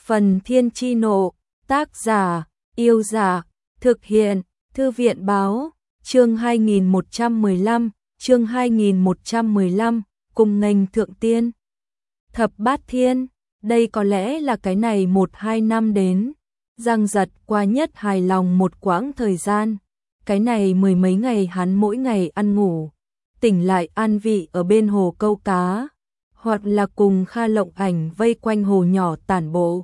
Phần Thiên Chi Nộ, tác giả, Yêu Giả, thực hiện, Thư viện Báo, chương 2115, cùng ngành thượng tiên. Thập Bát Thiên, đây có lẽ là cái này 1-2 năm đến. Giang Giật qua nhất hài lòng một quãng thời gian. Cái này mười mấy ngày hắn mỗi ngày ăn ngủ, tỉnh lại an vị ở bên hồ câu cá, hoặc là cùng Kha Lộng Ảnh vây quanh hồ nhỏ tản bộ.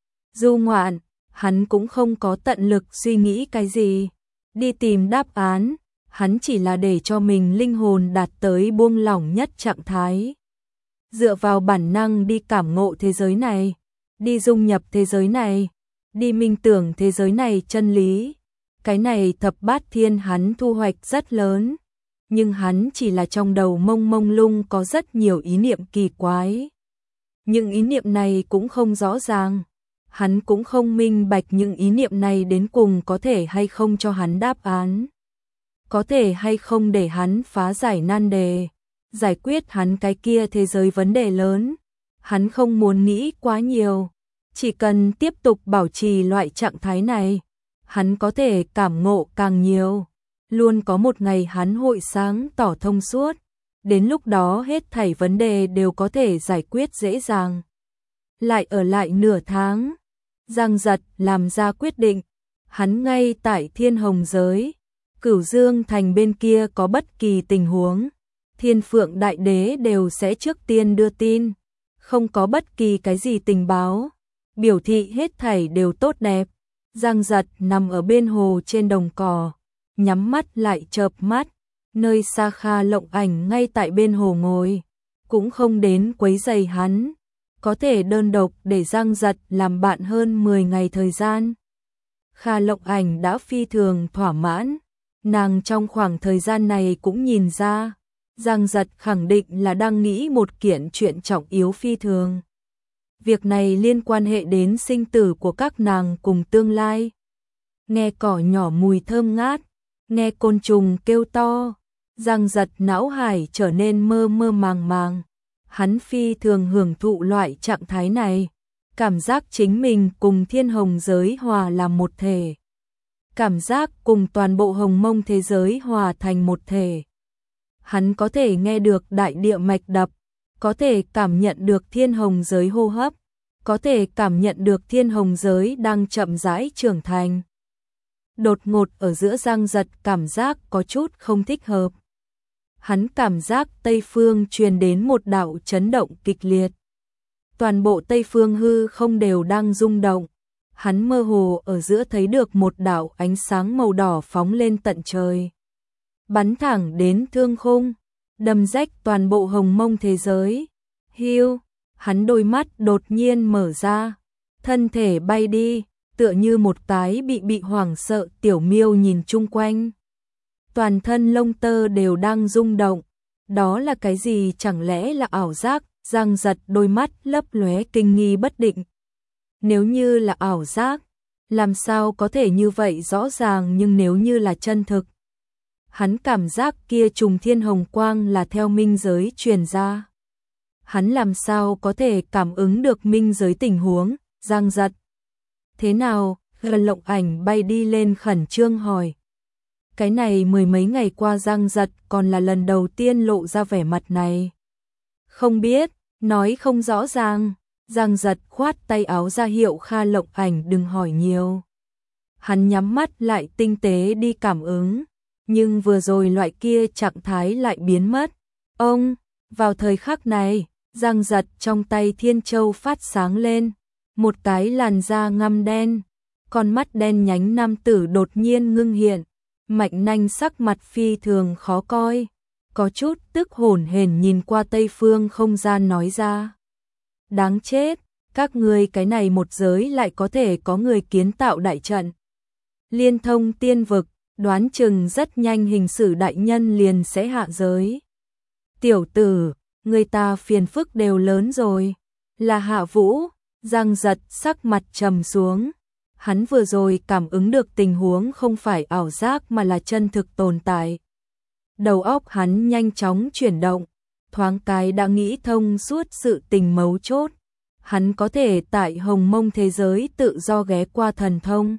Du ngoạn, hắn cũng không có tận lực suy nghĩ cái gì, đi tìm đáp án, hắn chỉ là để cho mình linh hồn đạt tới buông lỏng nhất trạng thái. Dựa vào bản năng đi cảm ngộ thế giới này, đi dung nhập thế giới này, đi minh tưởng thế giới này chân lý. Cái này thập bát thiên hắn thu hoạch rất lớn, nhưng hắn chỉ là trong đầu mông mông lung có rất nhiều ý niệm kỳ quái. Những ý niệm này cũng không rõ ràng, hắn cũng không minh bạch những ý niệm này đến cùng có thể hay không cho hắn đáp án. Có thể hay không để hắn phá giải nan đề, giải quyết hắn cái kia thế giới vấn đề lớn. Hắn không muốn nghĩ quá nhiều, chỉ cần tiếp tục bảo trì loại trạng thái này, hắn có thể cảm ngộ càng nhiều. Luôn có một ngày hắn hội sáng tỏ thông suốt, đến lúc đó hết thảy vấn đề đều có thể giải quyết dễ dàng. Lại ở lại nửa tháng, Giang Giật làm ra quyết định, hắn ngay tại Thiên Hồng giới, Cửu Dương thành bên kia có bất kỳ tình huống, Thiên Phượng Đại Đế đều sẽ trước tiên đưa tin, không có bất kỳ cái gì tình báo, biểu thị hết thảy đều tốt đẹp. Giang Giật nằm ở bên hồ trên đồng cỏ, nhắm mắt lại chợp mắt, nơi xa Kha Lộng Ảnh ngay tại bên hồ ngồi, cũng không đến quấy rầy hắn, có thể đơn độc để Giang Giật làm bạn hơn 10 ngày thời gian. Kha Lộng Ảnh đã phi thường thỏa mãn, nàng trong khoảng thời gian này cũng nhìn ra, Giang Giật khẳng định là đang nghĩ một kiện chuyện trọng yếu phi thường. Việc này liên quan hệ đến sinh tử của các nàng cùng tương lai. Nghe cỏ nhỏ mùi thơm ngát, nghe côn trùng kêu to, Giang Giật não hải trở nên mơ mơ màng màng. Hắn phi thường hưởng thụ loại trạng thái này, cảm giác chính mình cùng Thiên Hồng giới hòa làm một thể. Cảm giác cùng toàn bộ hồng mông thế giới hòa thành một thể. Hắn có thể nghe được đại địa mạch đập, có thể cảm nhận được Thiên Hồng giới hô hấp, có thể cảm nhận được Thiên Hồng giới đang chậm rãi trưởng thành. Đột ngột ở giữa Giang Giật cảm giác có chút không thích hợp. Hắn cảm giác Tây Phương truyền đến một đạo chấn động kịch liệt. Toàn bộ Tây Phương hư không đều đang rung động. Hắn mơ hồ ở giữa thấy được một đạo ánh sáng màu đỏ phóng lên tận trời, bắn thẳng đến thương khung, đâm rách toàn bộ hồng mông thế giới. Hiu, hắn đôi mắt đột nhiên mở ra, thân thể bay đi, tựa như một cái bị hoảng sợ tiểu miêu nhìn chung quanh. Toàn thân lông tơ đều đang rung động. Đó là cái gì, chẳng lẽ là ảo giác? Giang Giật đôi mắt lấp lóe kinh nghi bất định. Nếu như là ảo giác, làm sao có thể như vậy rõ ràng, nhưng nếu như là chân thực, hắn cảm giác kia trùng thiên hồng quang là theo minh giới truyền ra. Hắn làm sao có thể cảm ứng được minh giới tình huống? Giang Giật, thế nào? Kha Lộng Ảnh bay đi lên khẩn trương hỏi. Cái này mười mấy ngày qua Giang Giật còn là lần đầu tiên lộ ra vẻ mặt này. Không biết, nói không rõ ràng. Giang Giật khoát tay áo ra hiệu Kha Lộng Ảnh đừng hỏi nhiều. Hắn nhắm mắt lại tinh tế đi cảm ứng, nhưng vừa rồi loại kia trạng thái lại biến mất. Ông, vào thời khắc này, Giang Giật trong tay Thiên Châu phát sáng lên, một cái làn da ngăm đen, con mắt đen nhánh nam tử đột nhiên ngưng hiện, mạch nanh sắc mặt phi thường khó coi, có chút tức hổn hển nhìn qua Tây Phương không gian nói ra. Đáng chết, các ngươi cái này một giới lại có thể có người kiến tạo đại trận. Liên thông tiên vực, đoán chừng rất nhanh hình sử đại nhân liền sẽ hạ giới. Tiểu tử, người ta phiền phức đều lớn rồi. Là Hạ Vũ. Giang Giật sắc mặt trầm xuống. Hắn vừa rồi cảm ứng được tình huống không phải ảo giác mà là chân thực tồn tại. Đầu óc hắn nhanh chóng chuyển động, thoáng cái đã nghĩ thông suốt sự tình mấu chốt. hắn có thể tại Hồng Mông thế giới tự do ghé qua thần thông.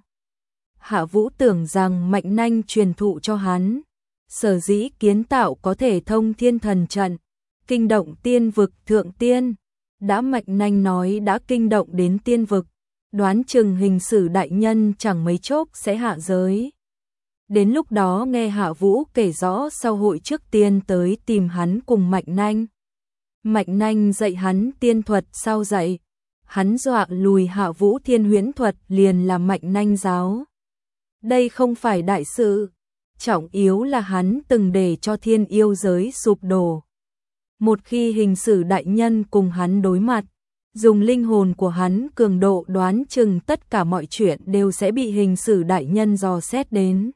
Hạ Vũ tưởng rằng Mạnh Nanh truyền thụ cho hắn, sở dĩ kiến tạo có thể thông thiên thần trận, kinh động tiên vực thượng tiên. Đã Mạnh Nanh nói đã kinh động đến tiên vực, đoán chừng Hình Sử đại nhân chẳng mấy chốc sẽ hạ giới. Đến lúc đó nghe Hạ Vũ kể rõ sau hội trước tiên tới tìm hắn cùng Mạnh Nanh. Mạnh Nanh dạy hắn tiên thuật sao dạy, hắn dọa lùi Hạ Vũ thiên huyễn thuật liền là Mạnh Nanh giáo. Đây không phải đại sự, trọng yếu là hắn từng để cho thiên yêu giới sụp đổ. Một khi Hình Sử đại nhân cùng hắn đối mặt, dùng linh hồn của hắn cường độ đoán chừng tất cả mọi chuyện đều sẽ bị Hình Sử đại nhân dò xét đến.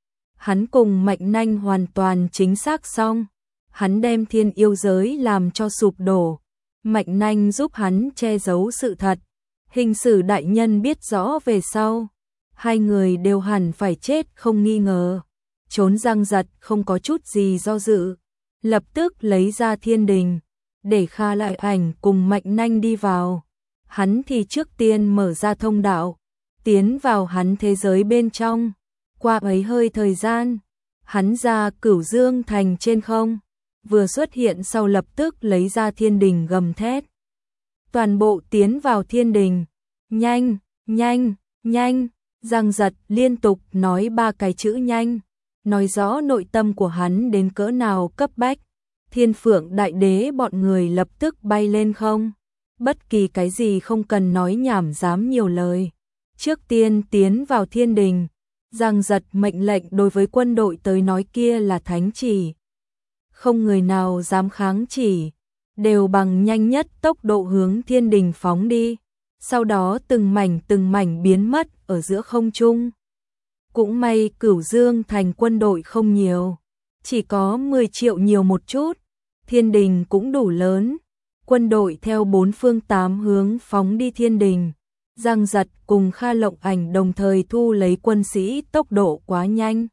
Hắn cùng Mạnh Nanh hoàn toàn chính xác xong, hắn đem thiên yêu giới làm cho sụp đổ, Mạnh Nanh giúp hắn che giấu sự thật. Hình Sử đại nhân biết rõ về sau, hai người đều hẳn phải chết không nghi ngờ. Trốn Giang Giật không có chút gì do dự, lập tức lấy ra thiên đình, để Kha Lại Ảnh cùng Mạnh Nanh đi vào. Hắn thì trước tiên mở ra thông đạo, tiến vào hắn thế giới bên trong. Qua ấy hơi thời gian, hắn ra Cửu Dương thành trên không, vừa xuất hiện sau lập tức lấy ra thiên đình gầm thét. Toàn bộ tiến vào thiên đình, nhanh, nhanh, nhanh, Giang Giật liên tục nói 3 cái chữ nhanh, nói rõ nội tâm của hắn đến cỡ nào cấp bách. Thiên Phượng Đại Đế bọn người lập tức bay lên không, bất kỳ cái gì không cần nói nhảm dám nhiều lời. Trước tiên tiến vào thiên đình, Giang Giật mệnh lệnh đối với quân đội tới nói kia là thánh chỉ. Không người nào dám kháng chỉ, đều bằng nhanh nhất tốc độ hướng thiên đình phóng đi, sau đó từng mảnh biến mất ở giữa không trung. Cũng may Cửu Dương thành quân đội không nhiều, chỉ có 10 triệu nhiều một chút, thiên đình cũng đủ lớn, quân đội theo 4 phương 8 hướng phóng đi thiên đình. Giang Giật cùng Kha Lộng Ảnh đồng thời thu lấy quân sĩ tốc độ quá nhanh.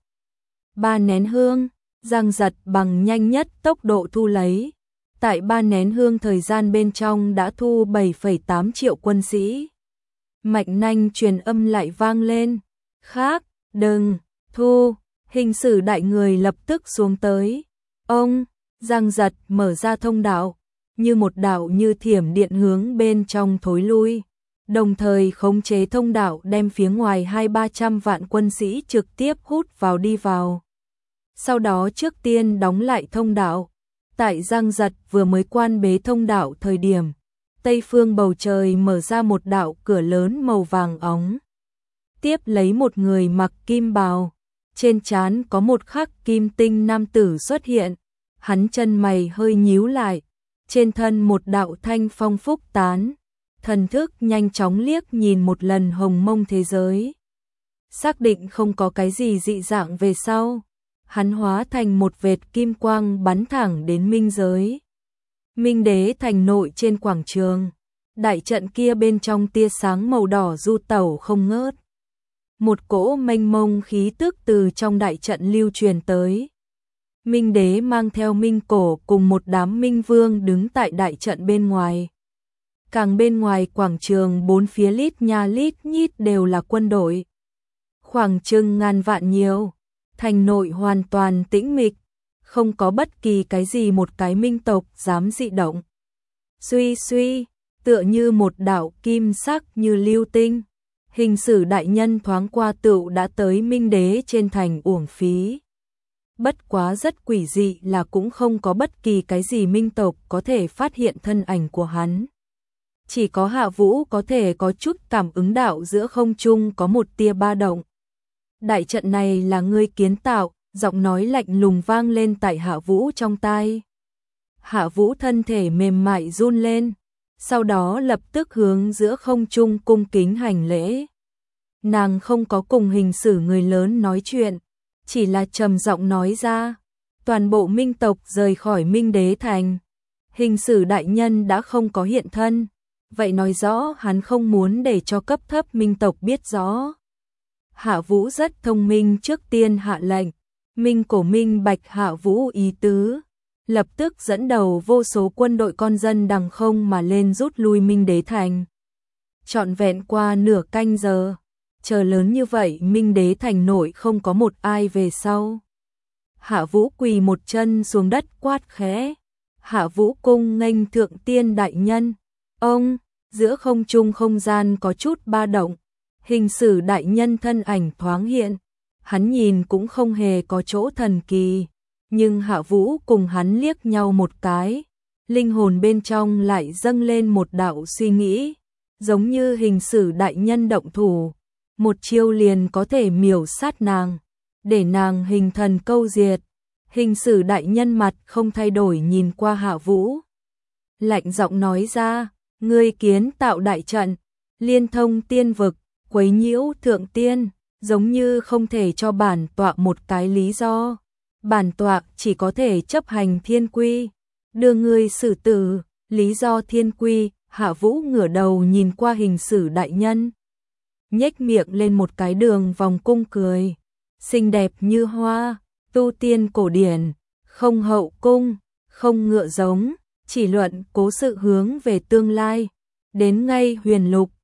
3 nén hương, Giang Giật bằng nhanh nhất tốc độ thu lấy. Tại 3 nén hương thời gian bên trong đã thu 7,8 triệu quân sĩ. Mạnh Nanh truyền âm lại vang lên. Khác, đừng, thu, Hình Sử đại người lập tức xuống tới. Ông, Giang Giật mở ra thông đạo, như một đạo như thiểm điện hướng bên trong thối lui. Đồng thời khống chế thông đạo đem phía ngoài 200-300 vạn quân sĩ trực tiếp hút vào đi vào. Sau đó trước tiên đóng lại thông đạo. Tại Giang Giật vừa mới quan bế thông đạo thời điểm, tây phương bầu trời mở ra một đạo cửa lớn màu vàng óng. Tiếp lấy một người mặc kim bào, trên trán có một khắc kim tinh nam tử xuất hiện. Hắn chân mày hơi nhíu lại, trên thân một đạo thanh phong phúc tán. Thần thức nhanh chóng liếc nhìn một lần Hồng Mông thế giới. Xác định không có cái gì dị dạng về sau, hắn hóa thành một vệt kim quang bắn thẳng đến minh giới. Minh Đế thành nội trên quảng trường, đại trận kia bên trong tia sáng màu đỏ du tẩu không ngớt. Một cỗ mênh mông khí tức từ trong đại trận lưu truyền tới. Minh Đế mang theo Minh Cổ cùng một đám Minh Vương đứng tại đại trận bên ngoài. Càng bên ngoài quảng trường bốn phía lít nha lít nhít đều là quân đội. Khoảng chừng ngàn vạn nhiều, thành nội hoàn toàn tĩnh mịch, không có bất kỳ cái gì một cái minh tộc dám dị động. Suy suy, tựa như một đạo kim sắc như lưu tinh, Hình Sử đại nhân thoáng qua tựu đã tới Minh Đế trên thành uổng phí. Bất quá rất quỷ dị là cũng không có bất kỳ cái gì minh tộc có thể phát hiện thân ảnh của hắn. Chỉ có Hạ Vũ có thể có chút cảm ứng đạo giữa không trung có một tia ba động. Đại trận này là ngươi kiến tạo, giọng nói lạnh lùng vang lên tại Hạ Vũ trong tai. Hạ Vũ thân thể mềm mại run lên, sau đó lập tức hướng giữa không trung cung kính hành lễ. Nàng không có cùng Hình Sử người lớn nói chuyện, chỉ là trầm giọng nói ra, toàn bộ minh tộc rời khỏi Minh Đế thành. Hình Sử đại nhân đã không có hiện thân, vậy nói rõ hắn không muốn để cho cấp thấp minh tộc biết rõ. Hạ Vũ rất thông minh, trước tiên hạ lệnh, Minh Cổ minh bạch Hạ Vũ ý tứ, lập tức dẫn đầu vô số quân đội con dân đằng không mà lên rút lui Minh Đế Thành. Trọn vẹn qua nửa canh giờ, chờ lớn như vậy Minh Đế Thành nội không có một ai về sau. Hạ Vũ quỳ một chân xuống đất quát khẽ, Hạ Vũ cung nghênh thượng tiên đại nhân. Ông, giữa không trung không gian có chút ba động, hình sử đại nhân thân ảnh thoáng hiện, hắn nhìn cũng không hề có chỗ thần kỳ, nhưng Hạ Vũ cùng hắn liếc nhau một cái, linh hồn bên trong lại dâng lên một đạo suy nghĩ, giống như hình sử đại nhân động thủ, một chiêu liền có thể miểu sát nàng, để nàng hình thần câu diệt. Hình sử đại nhân mặt không thay đổi nhìn qua Hạ Vũ, lạnh giọng nói ra, ngươi kiến tạo đại trận, liên thông tiên vực, quấy nhiễu thượng tiên, giống như không thể cho bản tọa một cái lý do. Bản tọa chỉ có thể chấp hành thiên quy, đưa ngươi xử tử. Lý do thiên quy. Hạ Vũ ngửa đầu nhìn qua hình sử đại nhân, nhếch miệng lên một cái đường vòng cung cười, xinh đẹp như hoa, tu tiên cổ điển, không hậu cung, không ngựa giống, chỉ luận cố sự hướng về tương lai, đến ngay huyền lục,